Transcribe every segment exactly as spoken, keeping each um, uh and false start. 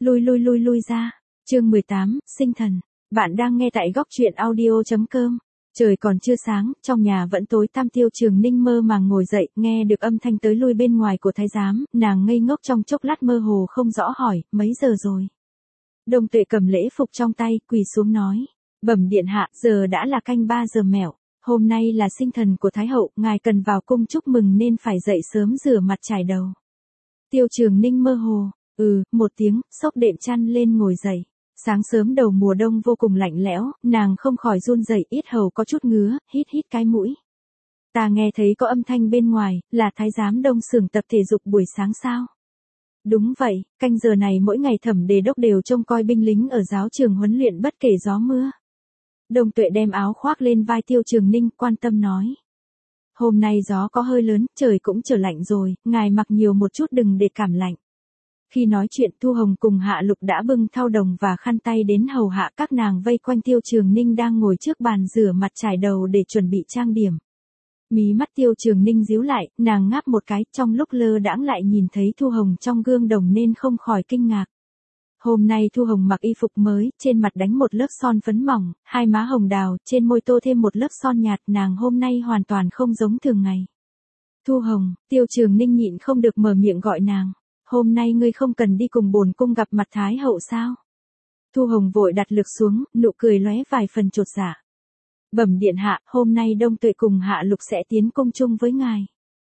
Lui lui lui lui ra. Chương mười tám, sinh thần. Bạn đang nghe tại góc truyện audio chấm com. Trời còn chưa sáng, trong nhà vẫn tối tăm. Tiêu Trường Ninh mơ màng ngồi dậy, nghe được âm thanh tới lui bên ngoài của thái giám, nàng ngây ngốc trong chốc lát mơ hồ không rõ hỏi, mấy giờ rồi? Đồng Tuệ cầm lễ phục trong tay, quỳ xuống nói, bẩm điện hạ, giờ đã là canh ba giờ mẹo. Hôm nay là sinh thần của Thái hậu, ngài cần vào cung chúc mừng nên phải dậy sớm rửa mặt trải đầu. Tiêu Trường Ninh mơ hồ, ừ, một tiếng, xốc đệm chăn lên ngồi dậy. Sáng sớm đầu mùa đông vô cùng lạnh lẽo, nàng không khỏi run rẩy, yết hầu có chút ngứa, hít hít cái mũi. Ta nghe thấy có âm thanh bên ngoài, là thái giám Đông Sưởng tập thể dục buổi sáng sao? Đúng vậy, canh giờ này mỗi ngày Thẩm Đề Đốc đều trông coi binh lính ở giáo trường huấn luyện bất kể gió mưa. Đồng Tuệ đem áo khoác lên vai Tiêu Trường Ninh, quan tâm nói. Hôm nay gió có hơi lớn, trời cũng trở lạnh rồi, ngài mặc nhiều một chút đừng để cảm lạnh. Khi nói chuyện Thu Hồng cùng Hạ Lục đã bưng thau đồng và khăn tay đến hầu hạ các nàng vây quanh Tiêu Trường Ninh đang ngồi trước bàn rửa mặt trải đầu để chuẩn bị trang điểm. Mí mắt Tiêu Trường Ninh díu lại, nàng ngáp một cái, trong lúc lơ đãng lại nhìn thấy Thu Hồng trong gương đồng nên không khỏi kinh ngạc. Hôm nay Thu Hồng mặc y phục mới, trên mặt đánh một lớp son phấn mỏng, hai má hồng đào, trên môi tô thêm một lớp son nhạt, nàng hôm nay hoàn toàn không giống thường ngày. Thu Hồng, Tiêu Trường Ninh nhịn không được mở miệng gọi nàng. Hôm nay ngươi không cần đi cùng bổn cung gặp mặt Thái hậu sao? Thu Hồng vội đặt lược xuống, nụ cười lóe vài phần chột dạ. Bẩm điện hạ, hôm nay Đông Tuệ cùng Hạ Lục sẽ tiến cung chung với ngài.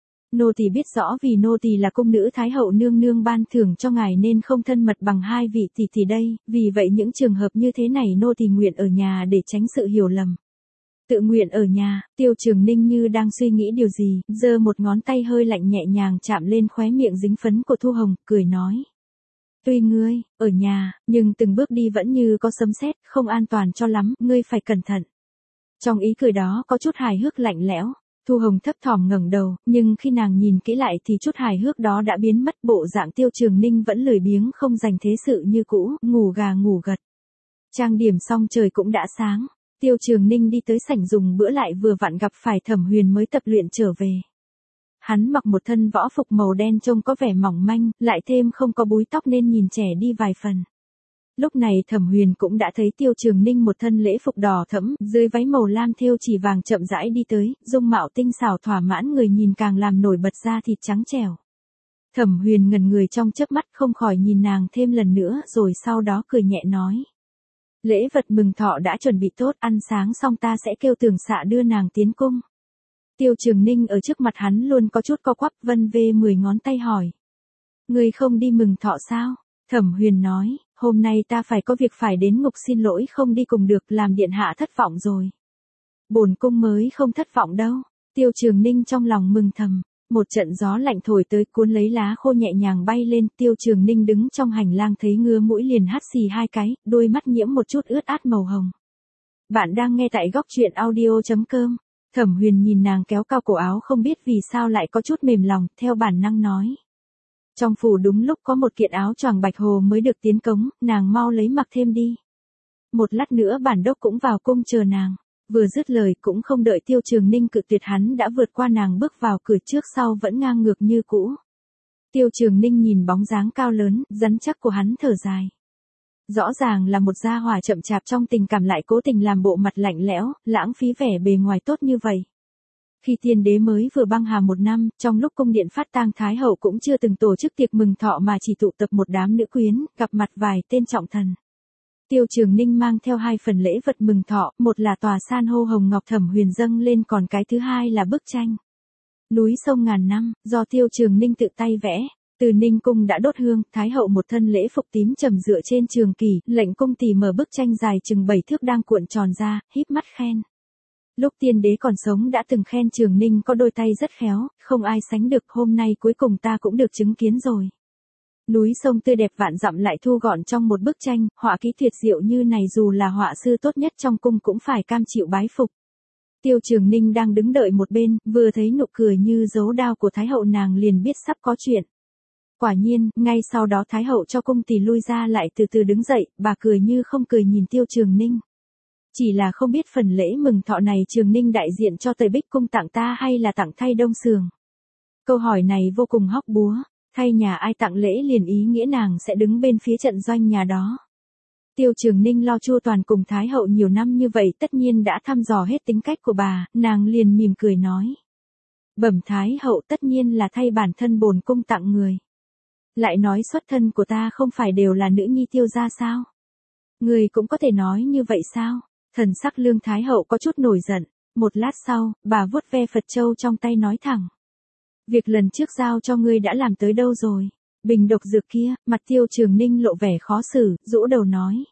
Nô tỳ biết rõ vì nô tỳ là cung nữ Thái hậu nương nương ban thưởng cho ngài nên không thân mật bằng hai vị tỷ tỷ đây, vì vậy những trường hợp như thế này nô tỳ nguyện ở nhà để tránh sự hiểu lầm. Tự nguyện ở nhà, Tiêu Trường Ninh như đang suy nghĩ điều gì, giơ một ngón tay hơi lạnh nhẹ nhàng chạm lên khóe miệng dính phấn của Thu Hồng, cười nói. Tuy ngươi, ở nhà, nhưng từng bước đi vẫn như có sấm sét, không an toàn cho lắm, ngươi phải cẩn thận. Trong ý cười đó có chút hài hước lạnh lẽo. Thu Hồng thấp thỏm ngẩng đầu, nhưng khi nàng nhìn kỹ lại thì chút hài hước đó đã biến mất, bộ dạng Tiêu Trường Ninh vẫn lười biếng không dành thế sự như cũ, ngủ gà ngủ gật. Trang điểm xong trời cũng đã sáng, Tiêu Trường Ninh đi tới sảnh dùng bữa lại vừa vặn gặp phải Thẩm Huyền mới tập luyện trở về. Hắn mặc một thân võ phục màu đen trông có vẻ mỏng manh, lại thêm không có búi tóc nên nhìn trẻ đi vài phần. Lúc này Thẩm Huyền cũng đã thấy Tiêu Trường Ninh một thân lễ phục đỏ thẫm, dưới váy màu lam thêu chỉ vàng chậm rãi đi tới, dung mạo tinh xảo thỏa mãn người nhìn càng làm nổi bật da thịt trắng trẻo. Thẩm Huyền ngẩn người trong chớp mắt không khỏi nhìn nàng thêm lần nữa rồi sau đó cười nhẹ nói. Lễ vật mừng thọ đã chuẩn bị tốt, ăn sáng xong ta sẽ kêu Tưởng Xạ đưa nàng tiến cung. Tiêu Trường Ninh ở trước mặt hắn luôn có chút co quắp, vân vê mười ngón tay hỏi. Ngươi không đi mừng thọ sao? Thẩm Huyền nói. Hôm nay ta phải có việc phải đến ngục xin lỗi không đi cùng được, làm điện hạ thất vọng rồi. Bổn cung mới không thất vọng đâu. Tiêu Trường Ninh trong lòng mừng thầm. Một trận gió lạnh thổi tới cuốn lấy lá khô nhẹ nhàng bay lên. Tiêu Trường Ninh đứng trong hành lang thấy ngứa mũi liền hắt xì hai cái, đôi mắt nhiễm một chút ướt át màu hồng. Bạn đang nghe tại góc truyện audio chấm com. Thẩm Huyền nhìn nàng kéo cao cổ áo không biết vì sao lại có chút mềm lòng, theo bản năng nói. Trong phủ đúng lúc có một kiện áo choàng bạch hồ mới được tiến cống, nàng mau lấy mặc thêm đi. Một lát nữa bản đốc cũng vào cung chờ nàng. Vừa dứt lời cũng không đợi Tiêu Trường Ninh cự tuyệt hắn đã vượt qua nàng bước vào cửa trước sau vẫn ngang ngược như cũ. Tiêu Trường Ninh nhìn bóng dáng cao lớn, rắn chắc của hắn thở dài. Rõ ràng là một gia hỏa chậm chạp trong tình cảm lại cố tình làm bộ mặt lạnh lẽo, lãng phí vẻ bề ngoài tốt như vậy. Khi tiên đế mới vừa băng hà một năm, trong lúc cung điện phát tang Thái hậu cũng chưa từng tổ chức tiệc mừng thọ mà chỉ tụ tập một đám nữ quyến, gặp mặt vài tên trọng thần. Tiêu Trường Ninh mang theo hai phần lễ vật mừng thọ, một là tòa san hô hồng ngọc Thẩm Huyền dâng lên, còn cái thứ hai là bức tranh Núi sông ngàn năm, do Tiêu Trường Ninh tự tay vẽ. Từ Ninh cung đã đốt hương, Thái hậu một thân lễ phục tím trầm dựa trên trường kỷ, lệnh cung tỳ mở bức tranh dài chừng bảy thước đang cuộn tròn ra, híp mắt khen. Lúc tiên đế còn sống đã từng khen Trường Ninh có đôi tay rất khéo, không ai sánh được, hôm nay cuối cùng ta cũng được chứng kiến rồi. Núi sông tươi đẹp vạn dặm lại thu gọn trong một bức tranh, họa kỹ tuyệt diệu như này dù là họa sư tốt nhất trong cung cũng phải cam chịu bái phục. Tiêu Trường Ninh đang đứng đợi một bên, vừa thấy nụ cười như dấu đao của Thái hậu nàng liền biết sắp có chuyện. Quả nhiên, ngay sau đó Thái hậu cho cung tỳ lui ra lại từ từ đứng dậy, bà cười như không cười nhìn Tiêu Trường Ninh. Chỉ là không biết phần lễ mừng thọ này Trường Ninh đại diện cho Tây Bích cung tặng ta hay là tặng thay Đông Sưởng. Câu hỏi này vô cùng hóc búa. Thay nhà ai tặng lễ liền ý nghĩa nàng sẽ đứng bên phía trận doanh nhà đó. Tiêu Trường Ninh lo chu toàn cùng Thái hậu nhiều năm như vậy tất nhiên đã thăm dò hết tính cách của bà, nàng liền mỉm cười nói. Bẩm Thái hậu tất nhiên là thay bản thân bổn cung tặng người. Lại nói xuất thân của ta không phải đều là nữ nhi Tiêu gia sao? Người cũng có thể nói như vậy sao? Thần sắc Lương Thái hậu có chút nổi giận, một lát sau, bà vuốt ve Phật châu trong tay nói thẳng. Việc lần trước giao cho ngươi đã làm tới đâu rồi? Bình độc dược kia, mặt Tiêu Trường Ninh lộ vẻ khó xử, rũ đầu nói.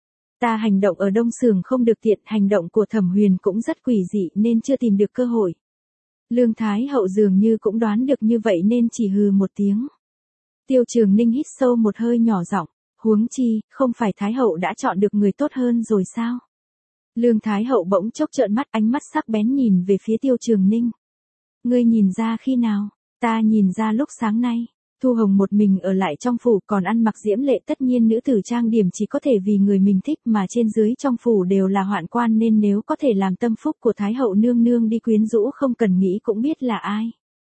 Ta hành động ở Đông Sường không được tiện, hành động của Thẩm Huyền cũng rất quỷ dị nên chưa tìm được cơ hội. Lương Thái hậu dường như cũng đoán được như vậy nên chỉ hừ một tiếng. Tiêu Trường Ninh hít sâu một hơi nhỏ giọng, huống chi, không phải Thái hậu đã chọn được người tốt hơn rồi sao? Lương Thái hậu bỗng chốc trợn mắt, ánh mắt sắc bén nhìn về phía Tiêu Trường Ninh. Ngươi nhìn ra khi nào? Ta nhìn ra lúc sáng nay. Thu Hồng một mình ở lại trong phủ còn ăn mặc diễm lệ, tất nhiên nữ tử trang điểm chỉ có thể vì người mình thích, mà trên dưới trong phủ đều là hoạn quan nên nếu có thể làm tâm phúc của Thái hậu nương nương đi quyến rũ không cần nghĩ cũng biết là ai.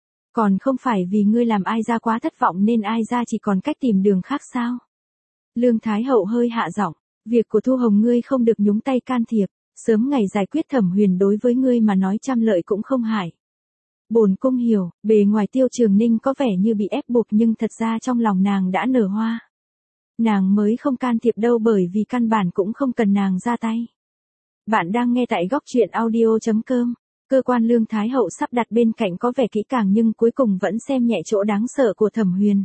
Còn không phải vì ngươi làm ai ra quá thất vọng nên ai ra chỉ còn cách tìm đường khác sao? Lương Thái hậu hơi hạ giọng, việc của Thu Hồng ngươi không được nhúng tay can thiệp, sớm ngày giải quyết Thẩm Huyền đối với ngươi mà nói trăm lợi cũng không hại. Bổn cung hiểu, bề ngoài Tiêu Trường Ninh có vẻ như bị ép buộc nhưng thật ra trong lòng nàng đã nở hoa. Nàng mới không can thiệp đâu bởi vì căn bản cũng không cần nàng ra tay. Bạn đang nghe tại góc truyện audio chấm com. Cơ quan Lương Thái hậu sắp đặt bên cạnh có vẻ kỹ càng nhưng cuối cùng vẫn xem nhẹ chỗ đáng sợ của Thẩm Huyền.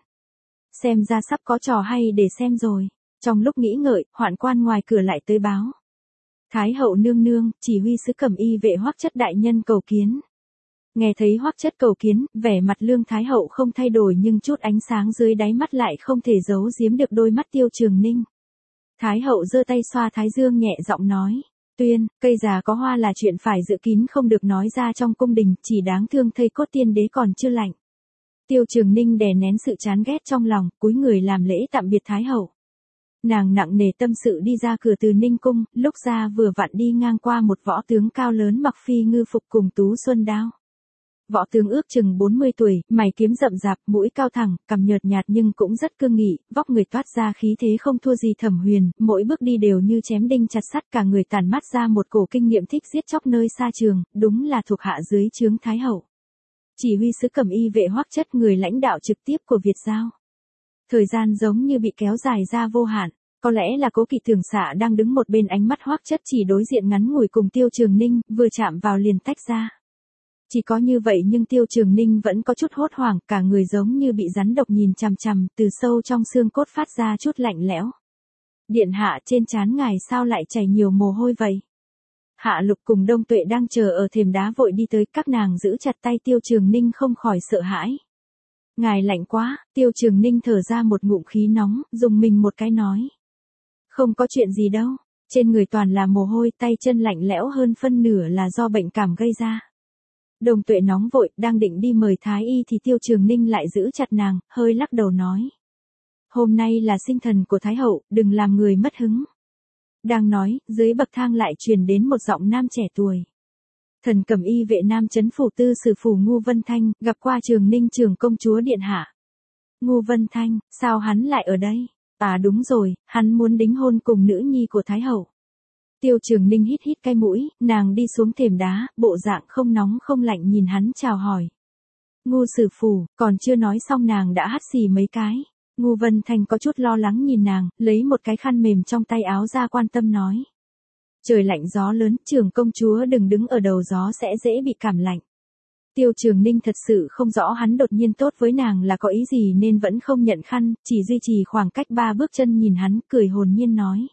Xem ra sắp có trò hay để xem rồi. Trong lúc nghĩ ngợi, hoạn quan ngoài cửa lại tới báo. Thái hậu nương nương, chỉ huy sứ Cẩm Y vệ Hoắc Chất đại nhân cầu kiến. Nghe thấy Hoắc Chất cầu kiến, vẻ mặt Lương Thái hậu không thay đổi nhưng chút ánh sáng dưới đáy mắt lại không thể giấu giếm được đôi mắt Tiêu Trường Ninh. Thái hậu giơ tay xoa thái dương nhẹ giọng nói. Tuyên, cây già có hoa là chuyện phải giữ kín không được nói ra trong cung đình, chỉ đáng thương thây cốt tiên đế còn chưa lạnh. Tiêu Trường Ninh đè nén sự chán ghét trong lòng, cúi người làm lễ tạm biệt Thái hậu. Nàng nặng nề tâm sự đi ra cửa từ Ninh cung, lúc ra vừa vặn đi ngang qua một võ tướng cao lớn mặc phi ngư phục cùng tú xuân đao. Võ tướng ước chừng bốn mươi tuổi, mày kiếm rậm rạp, mũi cao thẳng, cằm nhợt nhạt nhưng cũng rất cương nghị, vóc người toát ra khí thế không thua gì Thẩm Huyền, mỗi bước đi đều như chém đinh chặt sắt, cả người tản mát ra một cổ kinh nghiệm thích giết chóc nơi xa trường, đúng là thuộc hạ dưới trướng Thái hậu. Chỉ huy sứ Cẩm Y vệ Hoắc Chất, người lãnh đạo trực tiếp của Việt Giao. Thời gian giống như bị kéo dài ra vô hạn, có lẽ là Cố Kỵ Thường Xạ đang đứng một bên, ánh mắt Hoắc Chất chỉ đối diện ngắn ngủi cùng Tiêu Trường Ninh, vừa chạm vào liền tách ra. Chỉ có như vậy nhưng Tiêu Trường Ninh vẫn có chút hốt hoảng, cả người giống như bị rắn độc nhìn chằm chằm, từ sâu trong xương cốt phát ra chút lạnh lẽo. Điện hạ, trên trán ngài sao lại chảy nhiều mồ hôi vậy? Hạ Lục cùng Đông Tuệ đang chờ ở thềm đá vội đi tới, các nàng giữ chặt tay Tiêu Trường Ninh không khỏi sợ hãi. Ngài lạnh quá, Tiêu Trường Ninh thở ra một ngụm khí nóng, dùng mình một cái nói. Không có chuyện gì đâu, trên người toàn là mồ hôi, tay chân lạnh lẽo hơn phân nửa là do bệnh cảm gây ra. Đồng Tuệ nóng vội, đang định đi mời Thái y thì Tiêu Trường Ninh lại giữ chặt nàng, hơi lắc đầu nói. Hôm nay là sinh thần của Thái hậu, đừng làm người mất hứng. Đang nói, dưới bậc thang lại truyền đến một giọng nam trẻ tuổi. Thần Cẩm Y vệ Nam Chấn phủ tư sử phủ Ngô Vân Thanh, gặp qua Trường Ninh trưởng công chúa điện hạ. Ngô Vân Thanh, sao hắn lại ở đây? À đúng rồi, hắn muốn đính hôn cùng nữ nhi của Thái hậu. Tiêu Trường Ninh hít hít cái mũi, nàng đi xuống thềm đá, bộ dạng không nóng không lạnh nhìn hắn chào hỏi. Ngô sử phủ, còn chưa nói xong nàng đã hắt xì mấy cái. Ngô Vân Thanh có chút lo lắng nhìn nàng, lấy một cái khăn mềm trong tay áo ra quan tâm nói. Trời lạnh gió lớn, trưởng công chúa đừng đứng ở đầu gió sẽ dễ bị cảm lạnh. Tiêu Trường Ninh thật sự không rõ hắn đột nhiên tốt với nàng là có ý gì nên vẫn không nhận khăn, chỉ duy trì khoảng cách ba bước chân nhìn hắn, cười hồn nhiên nói.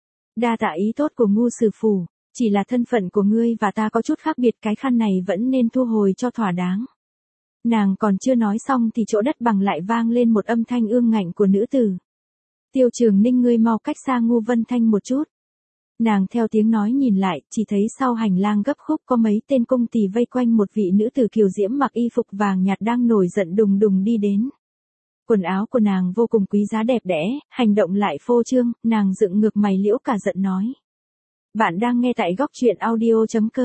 Đa tạ ý tốt của Ngô sử phủ, chỉ là thân phận của ngươi và ta có chút khác biệt, cái khăn này vẫn nên thu hồi cho thỏa đáng. Nàng còn chưa nói xong thì chỗ đất bằng lại vang lên một âm thanh ương ngạnh của nữ tử. Tiêu Trường Ninh, ngươi mau cách xa Ngô Vân Thanh một chút. Nàng theo tiếng nói nhìn lại, chỉ thấy sau hành lang gấp khúc có mấy tên cung tỳ vây quanh một vị nữ tử kiều diễm mặc y phục vàng nhạt đang nổi giận đùng đùng đi đến. Quần áo của nàng vô cùng quý giá đẹp đẽ, hành động lại phô trương, nàng dựng ngược mày liễu cả giận nói. Bạn đang nghe tại góc truyện audio chấm com.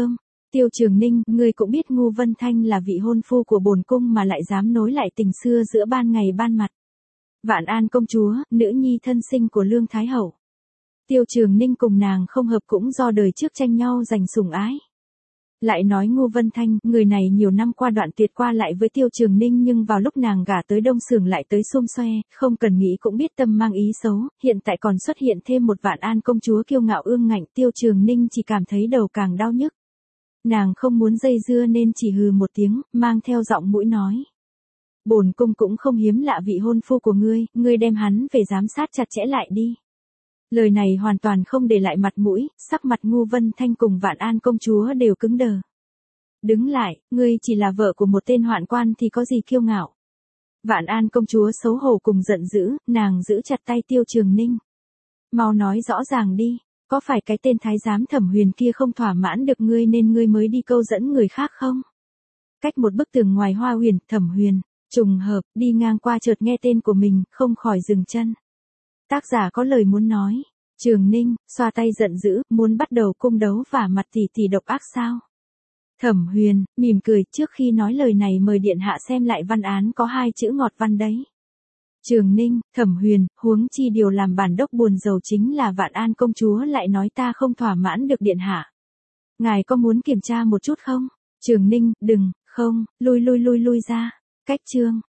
Tiêu Trường Ninh, ngươi cũng biết Ngô Vân Thanh là vị hôn phu của bổn cung mà lại dám nối lại tình xưa giữa ban ngày ban mặt. Vạn An công chúa, nữ nhi thân sinh của Lương Thái Hậu. Tiêu Trường Ninh cùng nàng không hợp cũng do đời trước tranh nhau giành sủng ái. Lại nói Ngô Vân Thanh, người này nhiều năm qua đoạn tuyệt qua lại với Tiêu Trường Ninh nhưng vào lúc nàng gả tới Đông Sưởng lại tới xôm xoe, không cần nghĩ cũng biết tâm mang ý xấu, hiện tại còn xuất hiện thêm một Vạn An công chúa kiêu ngạo ương ngạnh, Tiêu Trường Ninh chỉ cảm thấy đầu càng đau nhức. Nàng không muốn dây dưa nên chỉ hừ một tiếng, mang theo giọng mũi nói. Bổn cung cũng không hiếm lạ vị hôn phu của ngươi, ngươi đem hắn về giám sát chặt chẽ lại đi. Lời này hoàn toàn không để lại mặt mũi, sắc mặt Ngô Vân Thanh cùng Vạn An công chúa đều cứng đờ. Đứng lại, ngươi chỉ là vợ của một tên hoạn quan thì có gì kiêu ngạo. Vạn An công chúa xấu hổ cùng giận dữ, nàng giữ chặt tay Tiêu Trường Ninh. Mau nói rõ ràng đi, có phải cái tên thái giám Thẩm Huyền kia không thỏa mãn được ngươi nên ngươi mới đi câu dẫn người khác không? Cách một bức tường ngoài Hoa Huyền, Thẩm Huyền, trùng hợp, đi ngang qua chợt nghe tên của mình, không khỏi dừng chân. Tác giả có lời muốn nói. Trường Ninh, xoa tay giận dữ, muốn bắt đầu cung đấu vả mặt tỷ tỷ độc ác sao? Thẩm Huyền, mỉm cười, trước khi nói lời này mời điện hạ xem lại văn án có hai chữ ngọt văn đấy. Trường Ninh, Thẩm Huyền, huống chi điều làm bản đốc buồn rầu chính là Vạn An công chúa lại nói ta không thỏa mãn được điện hạ. Ngài có muốn kiểm tra một chút không? Trường Ninh, đừng, không, lui lui lui lui ra. Cách chương.